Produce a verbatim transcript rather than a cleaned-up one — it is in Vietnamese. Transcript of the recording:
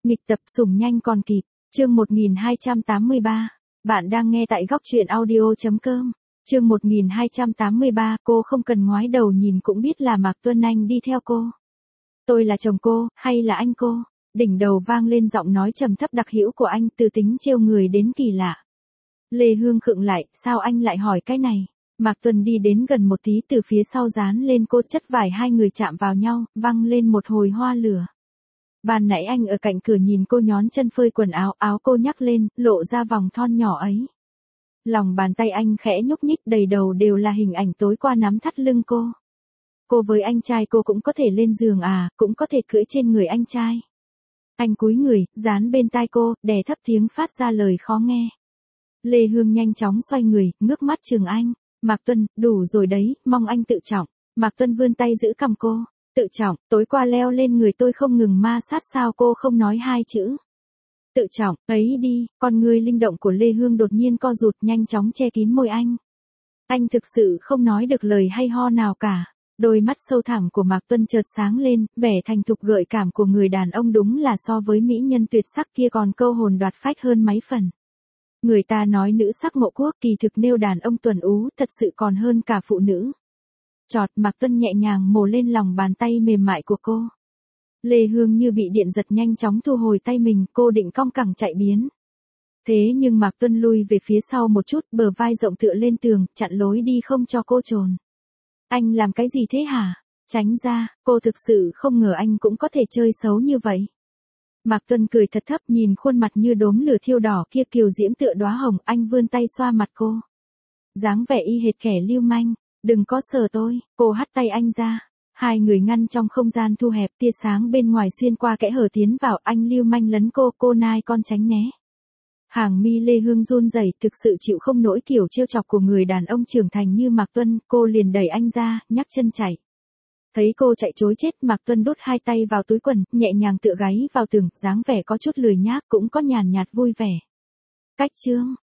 Nghịch tập sủng nhanh còn kịp, chương một nghìn hai trăm tám mươi ba. Bạn đang nghe tại góc truyện audio.com. Chương một nghìn hai trăm tám mươi ba, cô không cần ngoái đầu nhìn cũng biết là Mạc Tuân Anh đi theo cô. Tôi là chồng cô, hay là anh cô? Đỉnh đầu vang lên giọng nói trầm thấp đặc hữu của anh, từ tính trêu người đến kỳ lạ. Lê Hương khựng lại, sao anh lại hỏi cái này? Mạc Tuân đi đến gần một tí, từ phía sau dán lên cô, chất vải hai người chạm vào nhau, văng lên một hồi hoa lửa. Ban nãy anh ở cạnh cửa nhìn cô nhón chân phơi quần áo, áo cô nhắc lên, lộ ra vòng thon nhỏ ấy. Lòng bàn tay anh khẽ nhúc nhích, đầy đầu đều là hình ảnh tối qua nắm thắt lưng cô. Cô với anh trai cô cũng có thể lên giường à, cũng có thể cưỡi trên người anh trai. Anh cúi người, dán bên tai cô, đè thấp tiếng phát ra lời khó nghe. Lê Hương nhanh chóng xoay người, ngước mắt chừng anh. Mạc Tuân, đủ rồi đấy, mong anh tự trọng. Mạc Tuân vươn tay giữ cằm cô. Tự trọng, tối qua leo lên người tôi không ngừng ma sát, sao cô không nói hai chữ. Tự trọng, ấy đi, con người linh động của Lê Hương đột nhiên co rụt, nhanh chóng che kín môi anh. Anh thực sự không nói được lời hay ho nào cả. Đôi mắt sâu thẳm của Mạc Tuân chợt sáng lên, vẻ thành thục gợi cảm của người đàn ông đúng là so với mỹ nhân tuyệt sắc kia còn câu hồn đoạt phách hơn mấy phần. Người ta nói nữ sắc mộ quốc, kỳ thực nêu đàn ông tuần ú thật sự còn hơn cả phụ nữ. Chọt, Mạc Tuân nhẹ nhàng mổ lên lòng bàn tay mềm mại của cô. Lê Hương như bị điện giật, nhanh chóng thu hồi tay mình, cô định cong cẳng chạy biến. Thế nhưng Mạc Tuân lui về phía sau một chút, bờ vai rộng tựa lên tường, chặn lối đi không cho cô trồn. Anh làm cái gì thế hả? Tránh ra, cô thực sự không ngờ anh cũng có thể chơi xấu như vậy. Mạc Tuân cười thật thấp, nhìn khuôn mặt như đốm lửa thiêu đỏ kia kiều diễm tựa đóa hồng, anh vươn tay xoa mặt cô. Dáng vẻ y hệt kẻ lưu manh, đừng có sờ tôi, cô hất tay anh ra. Hai người ngăn trong không gian thu hẹp, tia sáng bên ngoài xuyên qua kẽ hở tiến vào, anh lưu manh lấn cô, cô nai con tránh né. Hàng mi Lê Hương run rẩy, thực sự chịu không nổi kiểu trêu chọc của người đàn ông trưởng thành như Mạc Tuân, cô liền đẩy anh ra, nhắc chân chạy. Thấy cô chạy trối chết, Mạc Tuân đút hai tay vào túi quần, nhẹ nhàng tựa gáy vào tường, dáng vẻ có chút lười nhác cũng có nhàn nhạt vui vẻ. Cách chương,